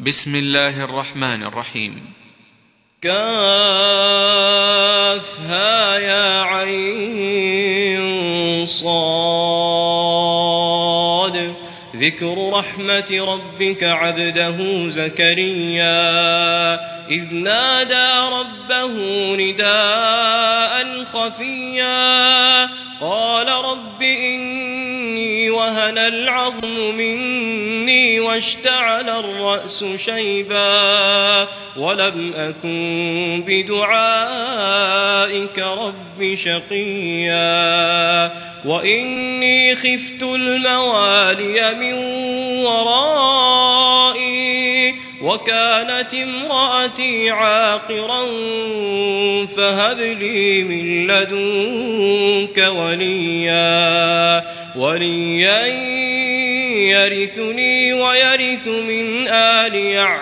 بسم الله الرحمن الرحيم. كافها يا عين صاد ذكر رحمة ربك عبده زكريا إذ نادى ربه نداء خفيا قال رب إني وهن العظم مني واشتعل الرأس شيبا ولم أكن بدعائك رب شقيا وإني خفت الموالي من ورائي وكانت امرأتي عاقرا فهب لي من لدنك وليا يرثني ويرث من آل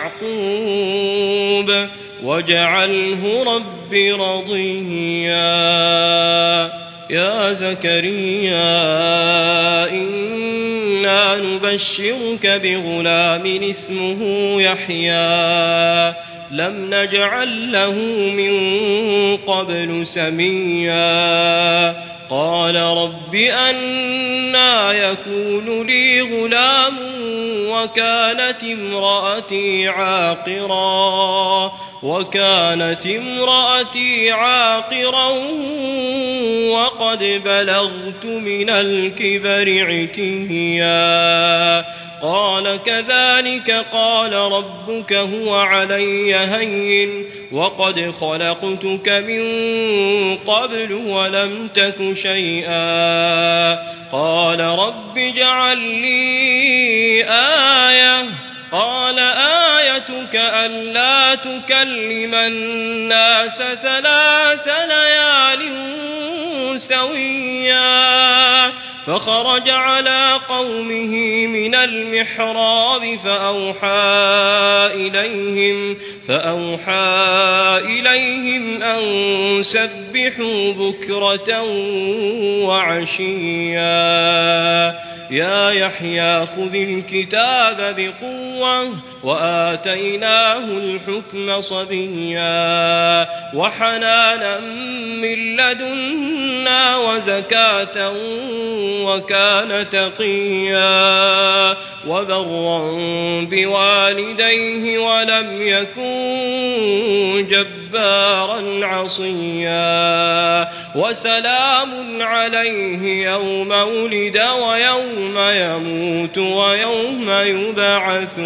يعقوب واجعله رب رضيا يا زكريا إنا نبشرك بغلام اسمه يحيى لم نجعل له من قبل سميا قال رب أنى يكون لي غلام وكانت امرأتي عاقرا وقد بلغت من الكبر عتيا قال كذلك قال ربك هو علي هين وقد خلقتك من قبل ولم تك شيئا قال رب اجعل لي آية قال آيتك ألا تكلم الناس 3 ليال سويا فخرج على قومه من المحراب فأوحى إليهم أن سبحوا بكرة وعشيا يا يحيى خذ الكتاب بقوة وآتيناه الحكم صبيا وحنانا من لدنا وزكاة وكان تقيا وبرا بوالديه ولم يكن جبارا عصيا وسلام عليه يوم ولد ويوم يموت ويوم يبعث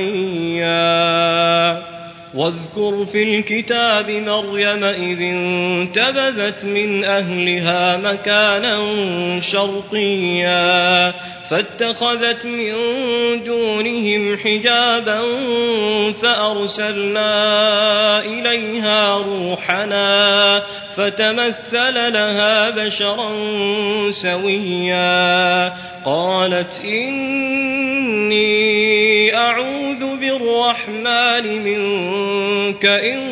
حيا واذكر في الكتاب مريم إذ انتبذت من أهلها مكانا شرقيا فاتخذت من دونهم حجابا فأرسلنا إليها روحنا فتمثل لها بشرا سويا قالت إني أعوذ بالرحمن منك إن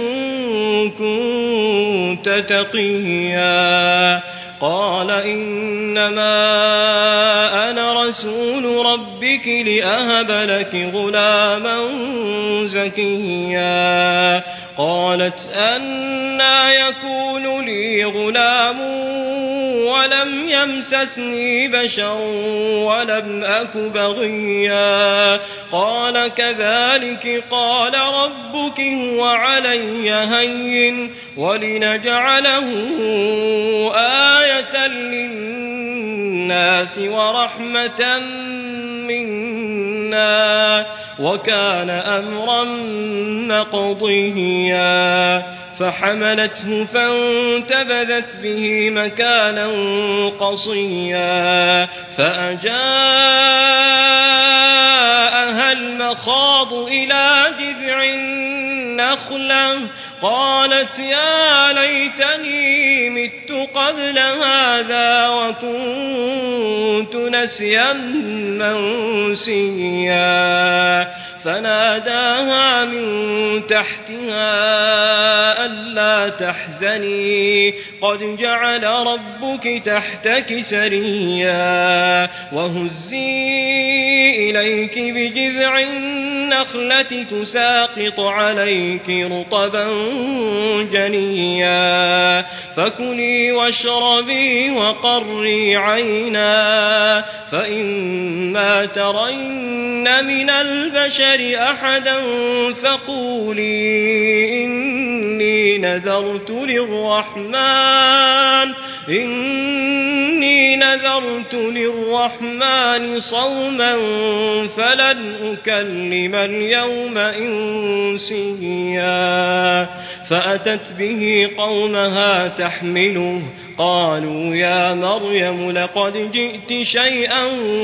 كنت تقيا قال إنما أنا رسول ربك لأهب لك غلاما زكيا قالت أنى يكون لي غلام ولم يمسسني بشر ولم أك بغيا قال كذلك قال ربك هو علي هين ولنجعله آية للناس ورحمة منا وكان أمرا مقضيا فحملته فانتبذت به مكانا قصيا فأجاءها المخاض إلى جذع النخلة قالت يا ليتني مت قبل هذا وكنت نسيا منسيا فناداها من تحتها ألا تحزني قد جعل ربك تحتك سريا وهزي إليك بجذع النخلة تساقط عليك رطبا جنيا فكلي واشربي وقري عينا فإما ترين من البشر أحدا فقولي إني نذرت للرحمن صوما فلن أكلم اليوم إنسيا فأتت به قومها تحمله قالوا يا مريم لقد جئت شيئا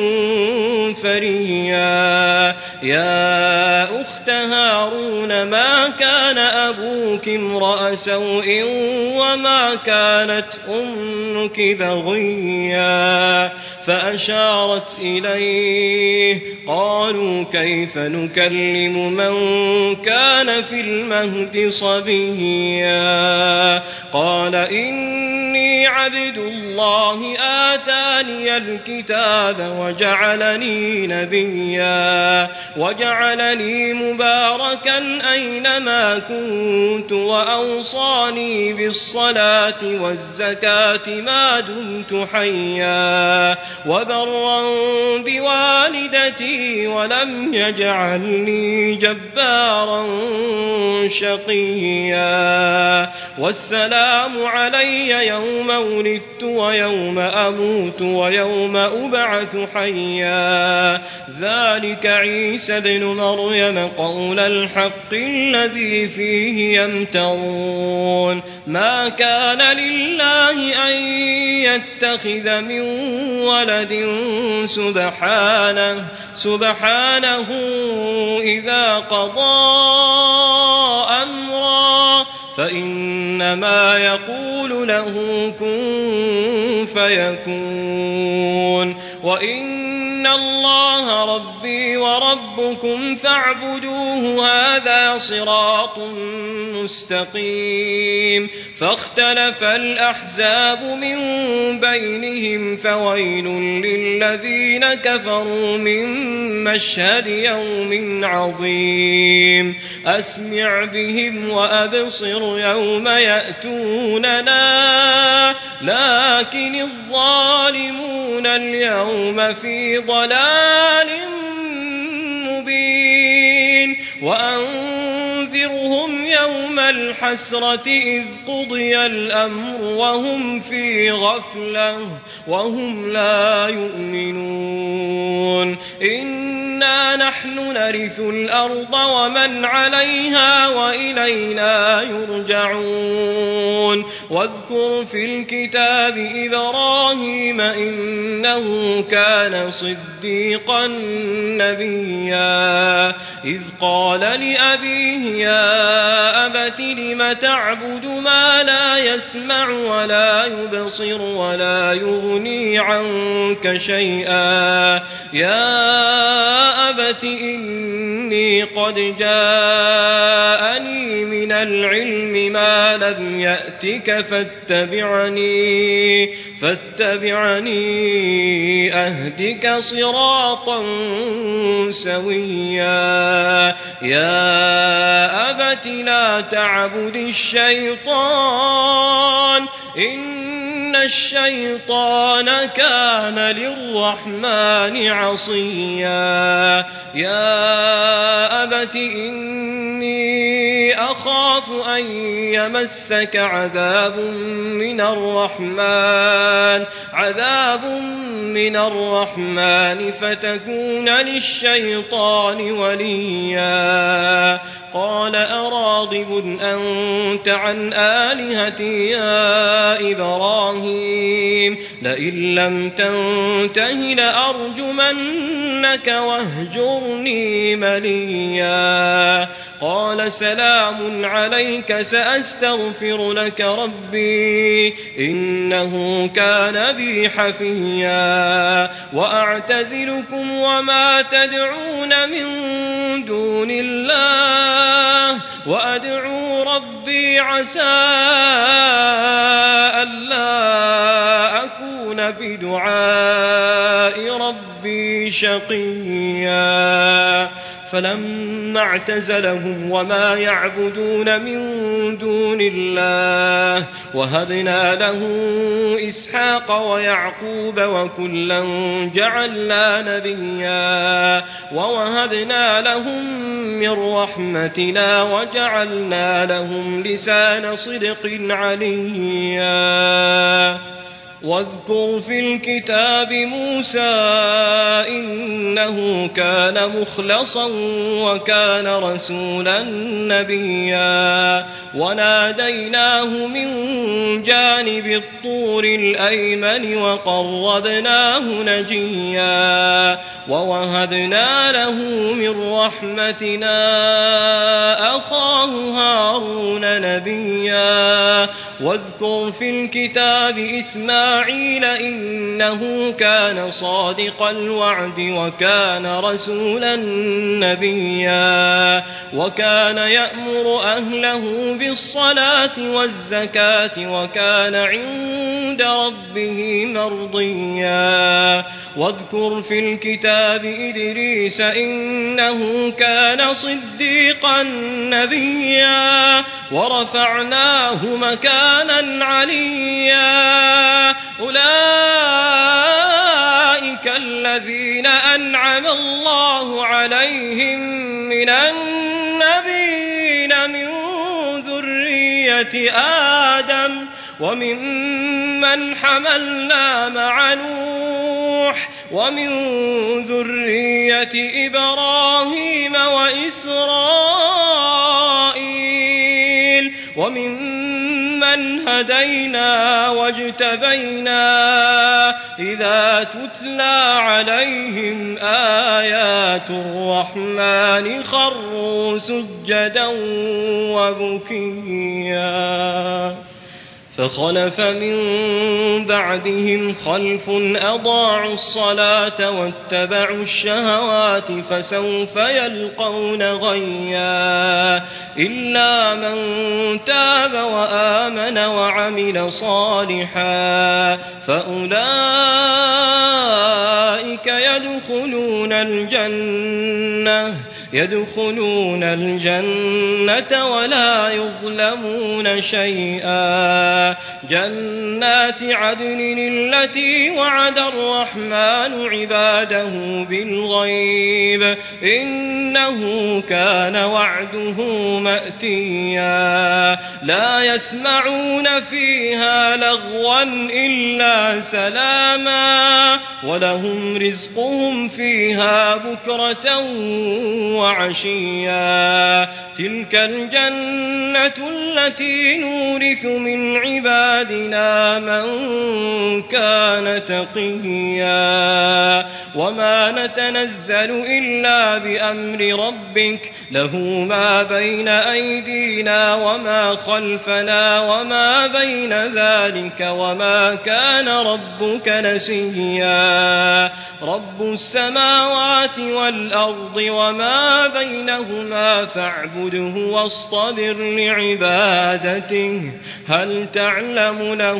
فريا يا أخت هارون ما كان أبوك امرأ سوء وما كانت أمك بغيا فأشارت إليه قالوا كيف نكلم من كان في المهد صبيا قال إني عبد الله آتاني الكتاب وجعلني نبيا وجعلني مباركا أينما كنت وأوصاني بالصلاة والزكاة ما دمت حيا وبرا بوالدتي ولم يجعلني جبارا شقيا والسلام علي يوم ولدت ويوم أموت ويوم أبعث حيا ذلك عيسى بن مريم قول الحق الذي فيه يمترون ما كان لله أن يتخذ من ولد سبحانه إذا قضى أمرا فإنما يقول له كن فيكون وإن الله ربي وربكم فاعبدوه هذا صراط مستقيم فاختلف الأحزاب من بينهم فويل للذين كفروا من مشهد يوم عظيم أسمع بهم وأبصر يوم يأتوننا لكن الظالمون اليوم في ضلال مبين وأنذرهم يوم الحسرة إذ قضي الأمر وهم في غفلة وهم لا يؤمنون إنا نحن نرث الأرض ومن عليها وإلينا يرجعون واذكر في الكتاب إبراهيم إنه كان صديقا نبيا إذ قال لأبيه يا أبت لم تعبد ما لا يسمع ولا يبصر ولا يغني عنك شيئا يا أبت إني قد جاءني من العلم ما لم يأتك فاتبعني أهدك صراطا سويا يا أبت لا تعبد الشيطان إن الشيطان كان للرحمن عصيا يا أبت إني أخاف أن يمسك عذاب من الرحمن فتكون للشيطان وليا قال أراغب أراغب أنت عن آلهتي يا إبراهيم لئن لم تنته لأرجمنك واهجرني مليا قال سلام عليك سأستغفر لك ربي إنه كان بي حفيا وأعتزلكم وما تدعون من دون الله وأدعو ربي عسى ألا أكون بدعاء ربي شقيا فلما اعتزلهم وما يعبدون من دون الله وهبنا له إسحاق ويعقوب وكلا جعلنا نبيا ووهبنا لهم من رحمتنا وجعلنا لهم لسان صدق عليا واذكر في الكتاب موسى إنه كان مخلصا وكان رسولا نبيا وناديناه من جانب الطور الأيمن وقربناه نجيا ووهبنا له من رحمتنا أخاه هارون نبيا واذكر في الكتاب إسماعيل إنه كان صادق الوعد وكان رسولا نبيا وكان يأمر أهله بالصلاة والزكاة وكان عند ربه مرضيا واذكر في الكتاب إدريس إنه كان صديقا نبيا ورفعناه مكانا عليا أولئك الذين أنعم الله عليهم من النبيين من ذرية آدم وممن حملنا مع نوح ومن ذرية إبراهيم وإسرائيل وممن هدينا واجتبينا إذا تتلى عليهم آيات الرحمن خروا سجدا وبكيا فخلف من بعدهم خلف أضاعوا الصلاة واتبعوا الشهوات فسوف يلقون غيا إلا من تاب وآمن وعمل صالحا فأولئك يدخلون الجنة ولا يظلمون شيئا جنات عدن التي وعد الرحمن عباده بالغيب إنه كان وعده مأتيا لا يسمعون فيها لغوا إلا سلاما ولهم رزقهم فيها بكرة وعشيا تلك الجنة التي نورث من عبادنا من كان تقيا وما نتنزل إلا بأمر ربك له ما بين أيدينا وما خلفنا وما بين ذلك وما كان ربك نسيا رب السماوات والأرض وما بينهما فاعبده واصطبر لعبادته هل تعلم له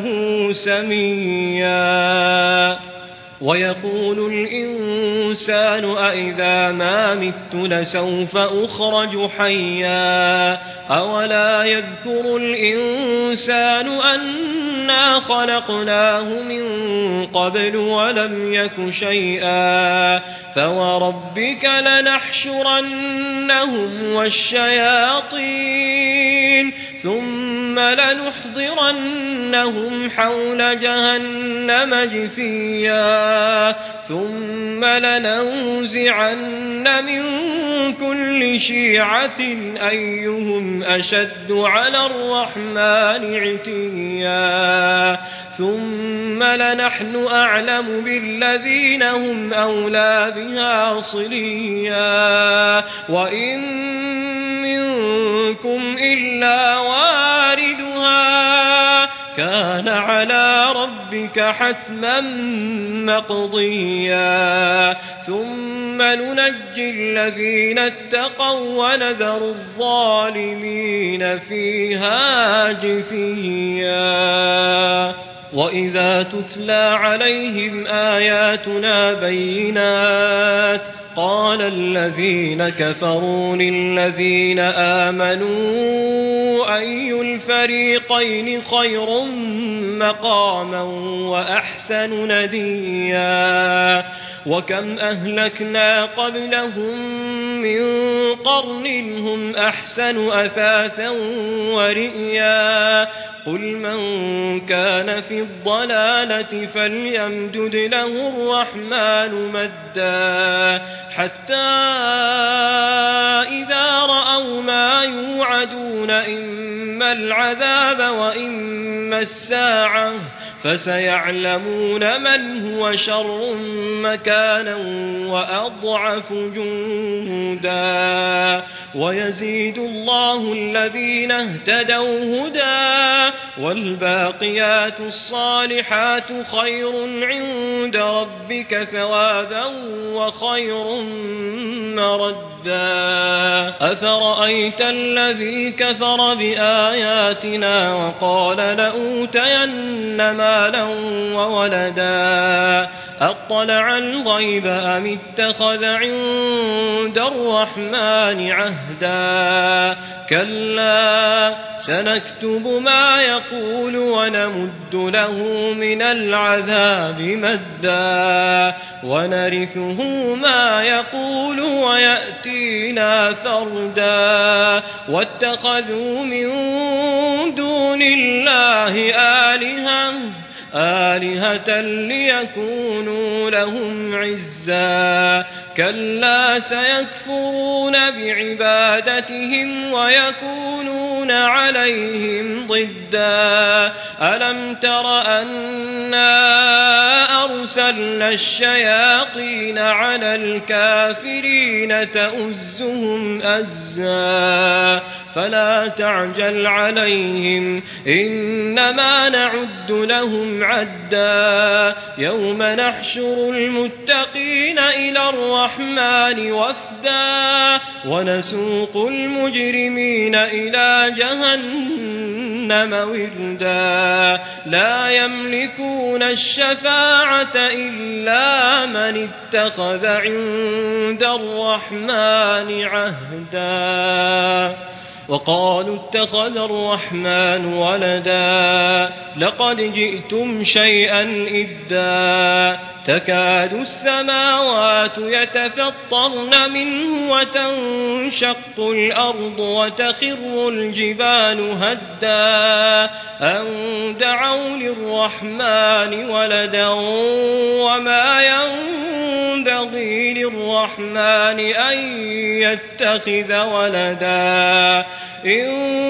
سميا ويقول الإنسان أإذا ما مت لسوف أخرج حيا أولا يذكر الإنسان أنا خلقناه من قبل ولم يك شيئا فوربك لنحشرنهم والشياطين ثم ثم لنحضرنهم حول جهنم جثيا ثم لننزعن من كل شيعة أيهم أشد على الرحمن عتيا ثم لنحن أعلم بالذين هم أولى بها صليا وإن منكم إلا واردها كان على ربك حتما مقضيا ثم ننجي الذين اتقوا ونذر الظالمين فيها جثيا وإذا تتلى عليهم آياتنا بينات قال الذين كفروا للذين آمنوا أي الفريقين خير مقاما وأحسن نديا وكم أهلكنا قبلهم من قرن هم أحسن أثاثا ورئيا قل من كان في الضلالة فليمدد له الرحمن مدا حتى إذا رأوا ما يوعدون إما العذاب وإما الساعة فسيعلمون من هو شر مكانا وأضعف جندا ويزيد الله الذين اهتدوا هدى والباقيات الصالحات خير عند ربك ثوابا وخير مردا أفرأيت الذي كفر بآياتنا وقال لأوتين مالا وولدا أطلع الغيب أم اتخذ عند الرحمن عهدا كلا سنكتب ما يقول ونمد له من العذاب مدا ونرثه ما يقول ويأتينا فردا واتخذوا من دون الله آلهة ليكونوا لهم عزا كلا سيكفرون بعبادتهم ويكونون عليهم ضدا ألم تر أنا أرسلنا الشياطين على الكافرين تؤزهم أزا فلا تعجل عليهم إنما نعد لهم عدا يوم نحشر المتقين إلى الرحمن وفدا ونسوق المجرمين إلى جهنم وردا لا يملكون الشفاعة إلا من اتخذ عند الرحمن عهدا وقالوا اتخذ الرحمن ولدا لقد جئتم شيئا إدا تكاد السماوات يتفطرن منه وتنشق الأرض وتخر الجبال هدا أن دعوا للرحمن ولدا وما ينبغي للرحمن أن يتخذ ولدا إن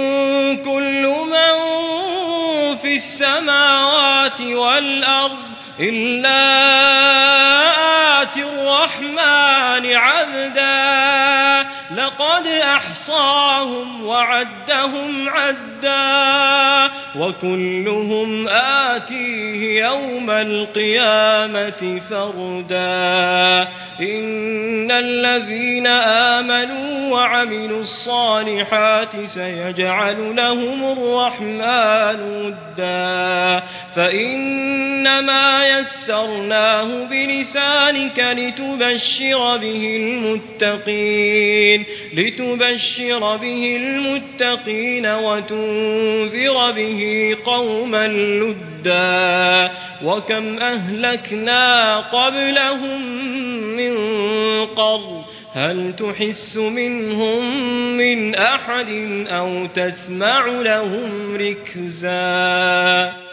كل من في السماوات والأرض إلا آتي الرحمن عبدا لقد أحصاهم وعدهم عدا وكلهم آتيه يوم القيامة فردا إن الذين آمنوا وعملوا الصالحات سيجعل لهم الرحمن ودا فإنما يسرناه بلسانك لتبشر به المتقين وتنذر به قوما لدا وكم أهلكنا قبلهم من قرن هل تحس منهم من أحد أو تسمع لهم ركزا